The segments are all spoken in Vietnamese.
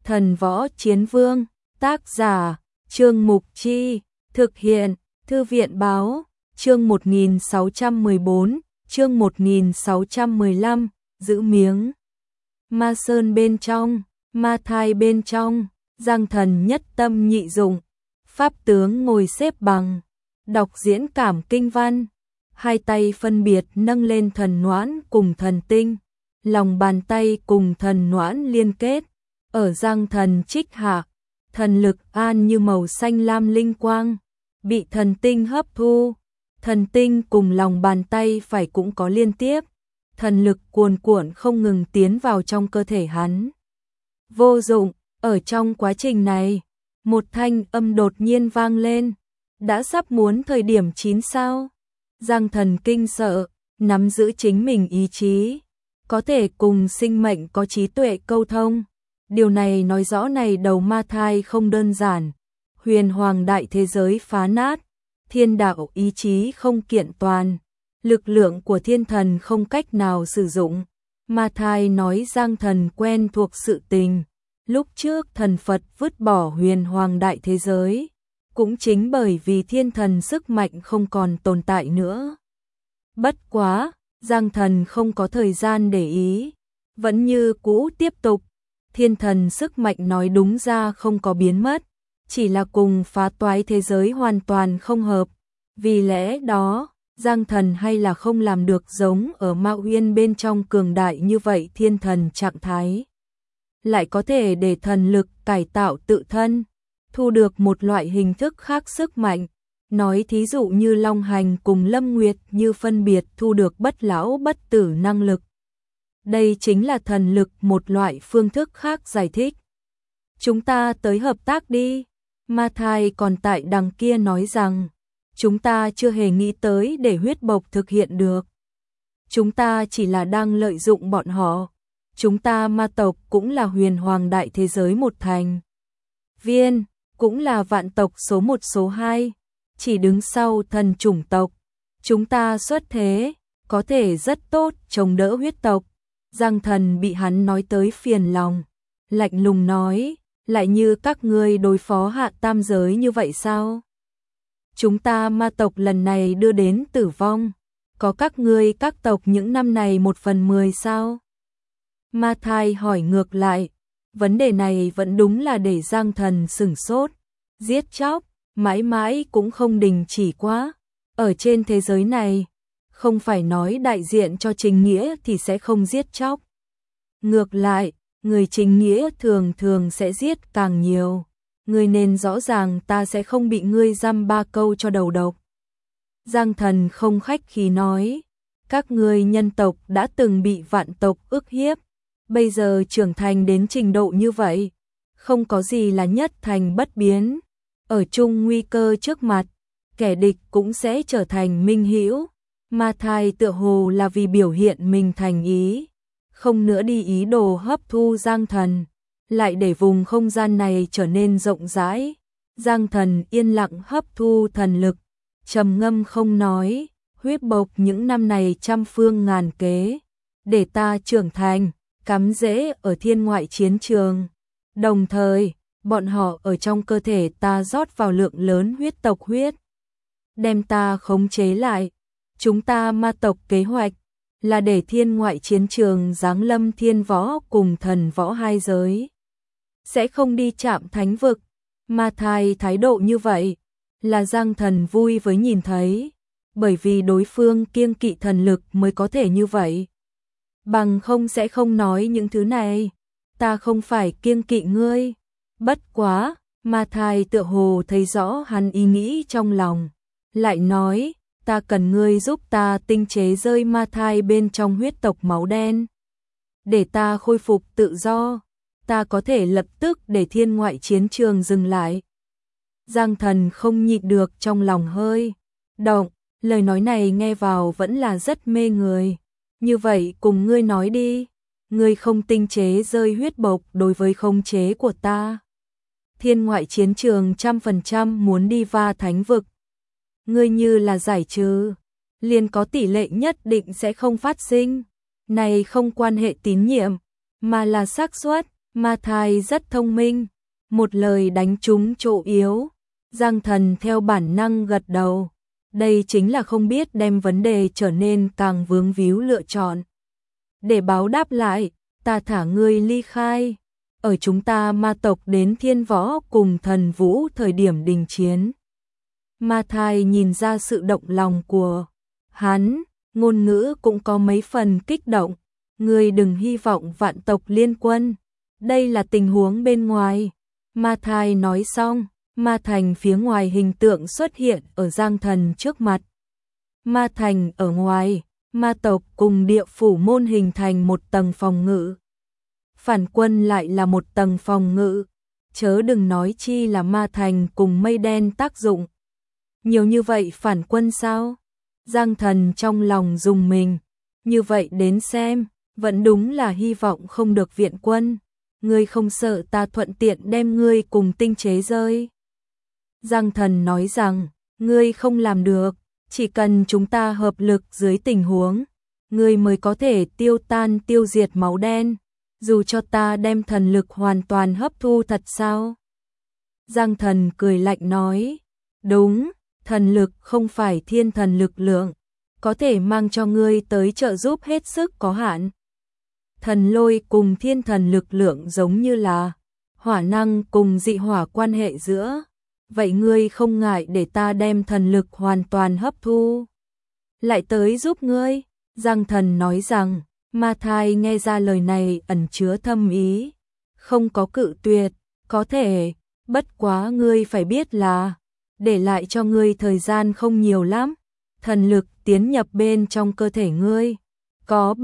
Thần Võ Chiến Vương, tác giả, Trương Mục Chi, thực hiện, Thư viện Báo, chương 1614, chương 1615, giữ miếng. Ma Sơn bên trong, Ma Thai bên trong, Giang Thần nhất tâm nhị dụng, Pháp tướng ngồi xếp bằng, đọc diễn cảm kinh văn, hai tay phân biệt nâng lên thần noãn cùng thần tinh, lòng bàn tay cùng thần noãn liên kết, ở Giang Thần trích hạ, thần lực an như màu xanh lam linh quang, bị thần tinh hấp thu, thần tinh cùng lòng bàn tay phải cũng có liên tiếp, thần lực cuồn cuộn không ngừng tiến vào trong cơ thể hắn. Vô dụng, ở trong quá trình này, một thanh âm đột nhiên vang lên, đã sắp muốn thời điểm chín sao. Giang Thần kinh sợ, nắm giữ chính mình ý chí, có thể cùng sinh mệnh có trí tuệ câu thông. Điều này nói rõ này đầu ma thai không đơn giản, huyền hoàng đại thế giới phá nát, thiên đạo ý chí không kiện toàn, lực lượng của thiên thần không cách nào sử dụng. Ma thai nói Giang Thần quen thuộc sự tình, lúc trước thần Phật vứt bỏ huyền hoàng đại thế giới, cũng chính bởi vì thiên thần sức mạnh không còn tồn tại nữa. Bất quá, Giang Thần không có thời gian để ý, vẫn như cũ tiếp tục. Thiên thần sức mạnh nói đúng ra không có biến mất, chỉ là cùng phá toái thế giới hoàn toàn không hợp. Vì lẽ đó, Giang Thần hay là không làm được giống ở Ma Uyên bên trong cường đại như vậy thiên thần trạng thái. Lại có thể để thần lực cải tạo tự thân, thu được một loại hình thức khác sức mạnh. Nói thí dụ như Long Hành cùng Lâm Nguyệt như phân biệt thu được bất lão bất tử năng lực. Đây chính là thần lực một loại phương thức khác giải thích. Chúng ta tới hợp tác đi. Ma Thai còn tại đằng kia nói rằng, chúng ta chưa hề nghĩ tới để huyết bộc thực hiện được. Chúng ta chỉ là đang lợi dụng bọn họ. Chúng ta ma tộc cũng là huyền hoàng đại thế giới một thành viên, cũng là vạn tộc số 1 số 2, chỉ đứng sau thần chủng tộc. Chúng ta xuất thế, có thể rất tốt chống đỡ huyết tộc. Giang Thần bị hắn nói tới phiền lòng, lạnh lùng nói, lại như các ngươi đối phó hạ tam giới như vậy sao? Chúng ta ma tộc lần này đưa đến tử vong, có các ngươi các tộc những năm này 1/10 sao? Ma Thai hỏi ngược lại, vấn đề này vẫn đúng là để Giang Thần sửng sốt, giết chóc, mãi mãi cũng không đình chỉ quá. Ở trên thế giới này, không phải nói đại diện cho chính nghĩa thì sẽ không giết chóc. Ngược lại, người chính nghĩa thường thường sẽ giết càng nhiều. Ngươi nên rõ ràng ta sẽ không bị ngươi dăm ba câu cho đầu độc. Giang Thần không khách khí nói, các ngươi nhân tộc đã từng bị vạn tộc ức hiếp, bây giờ trưởng thành đến trình độ như vậy, không có gì là nhất thành bất biến. Ở chung nguy cơ trước mặt, kẻ địch cũng sẽ trở thành minh hữu. Ma Thai tựa hồ là vì biểu hiện mình thành ý, không nữa đi ý đồ hấp thu Giang Thần, lại để vùng không gian này trở nên rộng rãi. Giang Thần yên lặng hấp thu thần lực, trầm ngâm không nói, huyết bộc những năm này trăm phương ngàn kế, để ta trưởng thành, cắm rễ ở thiên ngoại chiến trường. Đồng thời, bọn họ ở trong cơ thể ta rót vào lượng lớn huyết tộc huyết, đem ta khống chế lại. Chúng ta ma tộc kế hoạch là để thiên ngoại chiến trường giáng lâm thiên võ cùng thần võ hai giới, sẽ không đi chạm thánh vực. Ma Thai thái độ như vậy là Giang Thần vui với nhìn thấy, bởi vì đối phương kiêng kỵ thần lực mới có thể như vậy. Bằng không sẽ không nói những thứ này. Ta không phải kiêng kỵ ngươi. Bất quá, Ma Thai tựa hồ thấy rõ hắn ý nghĩ trong lòng, lại nói, ta cần ngươi giúp ta tinh chế rơi ma thai bên trong huyết tộc máu đen, để ta khôi phục tự do, ta có thể lập tức để thiên ngoại chiến trường dừng lại. Giang Thần không nhịn được trong lòng hơi động, lời nói này nghe vào vẫn là rất mê người. Như vậy cùng ngươi nói đi, ngươi không tinh chế rơi huyết bộc đối với khống chế của ta. Thiên ngoại chiến trường 100% muốn đi va thánh vực. Ngươi như là giải trừ, liền có tỷ lệ nhất định sẽ không phát sinh. Này không quan hệ tín nhiệm, mà là xác suất. Ma Thai rất thông minh, một lời đánh trúng chỗ yếu. Giang Thần theo bản năng gật đầu. Đây chính là không biết đem vấn đề trở nên càng vướng víu lựa chọn. Để báo đáp lại, ta thả ngươi ly khai. Ở chúng ta ma tộc đến Thiên Võ cùng Thần Vũ thời điểm đình chiến. Ma Thai nhìn ra sự động lòng của hắn, ngôn ngữ cũng có mấy phần kích động. Ngươi đừng hy vọng vạn tộc liên quân. Đây là tình huống bên ngoài. Ma Thai nói xong, Ma Thành phía ngoài hình tượng xuất hiện ở Giang Thần trước mặt. Ma Thành ở ngoài, ma tộc cùng địa phủ môn hình thành một tầng phòng ngự. Phản quân lại là một tầng phòng ngự, chớ đừng nói chi là Ma Thành cùng mây đen tác dụng. Nhiều như vậy phản quân sao? Giang Thần trong lòng rùng mình, như vậy đến xem, vẫn đúng là hy vọng không được viện quân. Ngươi không sợ ta thuận tiện đem ngươi cùng tinh chế rơi? Giang Thần nói rằng, ngươi không làm được, chỉ cần chúng ta hợp lực dưới tình huống, ngươi mới có thể tiêu tan tiêu diệt máu đen, dù cho ta đem thần lực hoàn toàn hấp thu thật sao? Giang Thần cười lạnh nói, đúng, thần lực không phải thiên thần lực lượng, có thể mang cho ngươi tới trợ giúp hết sức có hạn. Thần lôi cùng thiên thần lực lượng giống như là hỏa năng cùng dị hỏa quan hệ giữa. Vậy ngươi không ngại để ta đem thần lực hoàn toàn hấp thu lại tới giúp ngươi? Giang Thần nói rằng, Ma Thai nghe ra lời này ẩn chứa thâm ý, không có cự tuyệt, có thể, bất quá ngươi phải biết là, để lại cho ngươi thời gian không nhiều lắm, thần lực tiến nhập bên trong cơ thể ngươi, có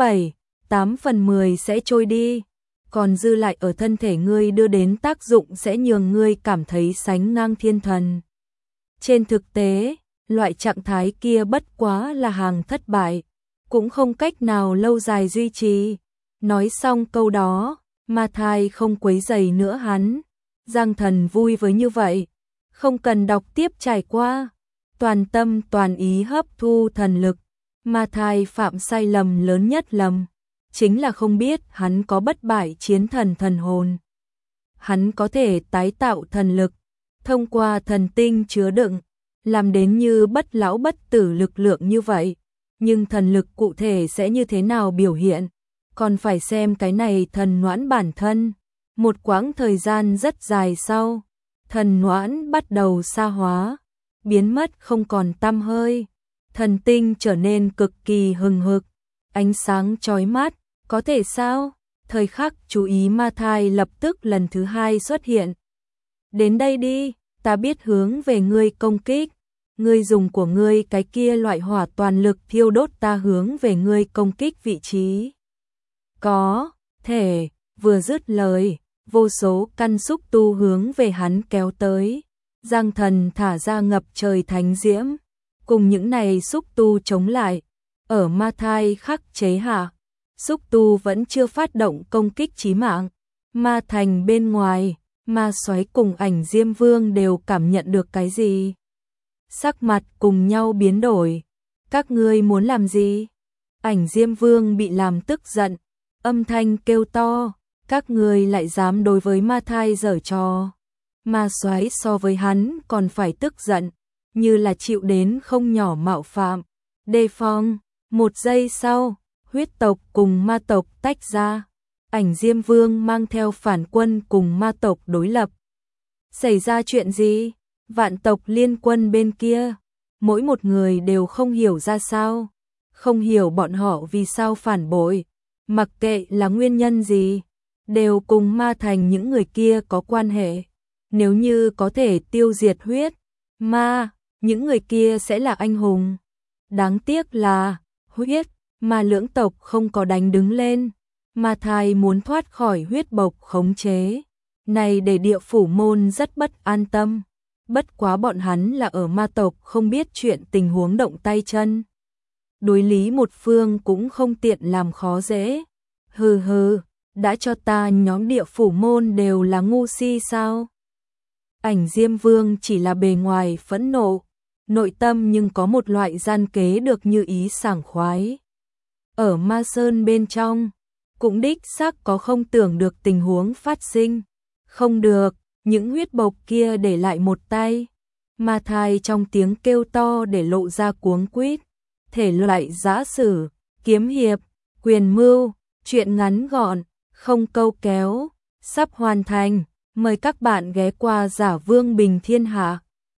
7-8/10 sẽ trôi đi. Còn dư lại ở thân thể ngươi đưa đến tác dụng sẽ nhường ngươi cảm thấy sánh ngang thiên thần. Trên thực tế, loại trạng thái kia bất quá là hàng thất bại, cũng không cách nào lâu dài duy trì. Nói xong câu đó, Ma Thai không quấy rầy nữa hắn. Giang Thần vui với như vậy, không cần đọc tiếp trải qua, toàn tâm toàn ý hấp thu thần lực. Ma Thai phạm sai lầm lớn nhất lầm, chính là không biết hắn có bất bại chiến thần thần hồn. Hắn có thể tái tạo thần lực, thông qua thần tinh chứa đựng, làm đến như bất lão bất tử lực lượng như vậy. Nhưng thần lực cụ thể sẽ như thế nào biểu hiện, còn phải xem cái này thần noãn bản thân. Một quãng thời gian rất dài sau, thần noãn bắt đầu sa hóa, biến mất không còn tăm hơi. Thần tinh trở nên cực kỳ hừng hực, ánh sáng chói mắt, có thể sao? Thời khắc chú ý Ma Thai lập tức lần thứ hai xuất hiện. Đến đây đi, ta biết hướng về ngươi công kích. Ngươi dùng của ngươi cái kia loại hỏa toàn lực thiêu đốt ta hướng về ngươi công kích vị trí. Có thể, vừa dứt lời, vô số căn xúc tu hướng về hắn kéo tới. Giang Thần thả ra ngập trời thánh diễm, cùng những này xúc tu chống lại. Ở Ma Thai khắc chế hạ, xúc tu vẫn chưa phát động công kích chí mạng. Ma Thành bên ngoài, Ma Soái cùng Ảnh Diêm Vương đều cảm nhận được cái gì. Sắc mặt cùng nhau biến đổi. Các ngươi muốn làm gì? Ảnh Diêm Vương bị làm tức giận, âm thanh kêu to, các ngươi lại dám đối với Ma Thai giở trò. Ma Soái so với hắn còn phải tức giận, như là chịu đến không nhỏ mạo phạm. Đề phòng. Một giây sau, huyết tộc cùng ma tộc tách ra. Ảnh Diêm Vương mang theo phản quân cùng ma tộc đối lập. Xảy ra chuyện gì? Vạn tộc liên quân bên kia, mỗi một người đều không hiểu ra sao, không hiểu bọn họ vì sao phản bội, mặc kệ là nguyên nhân gì, đều cùng Ma Thành những người kia có quan hệ. Nếu như có thể tiêu diệt huyết ma, những người kia sẽ là anh hùng. Đáng tiếc là huyết ma lưỡng tộc không có đánh đứng lên. Ma Thai muốn thoát khỏi huyết bộc khống chế, này để địa phủ môn rất bất an tâm. Bất quá bọn hắn là ở ma tộc không biết chuyện tình huống động tay chân. Đối lý một phương cũng không tiện làm khó dễ. Hừ hừ, đã cho ta nhóm địa phủ môn đều là ngu si sao? Ảnh Diêm Vương chỉ là bề ngoài phẫn nộ, nội tâm nhưng có một loại gian kế được như ý sảng khoái. Ở Ma Sơn bên trong, cũng đích xác có không tưởng được tình huống phát sinh. Không được, những huyết bộc kia để lại một tay. Ma Thai trong tiếng kêu to để lộ ra cuống quýt. Thể loại giã sử, kiếm hiệp, quyền mưu, truyện ngắn gọn, không câu kéo, sắp hoàn thành. Mời các bạn ghé qua Giả Vương Bình Thiên Hạ.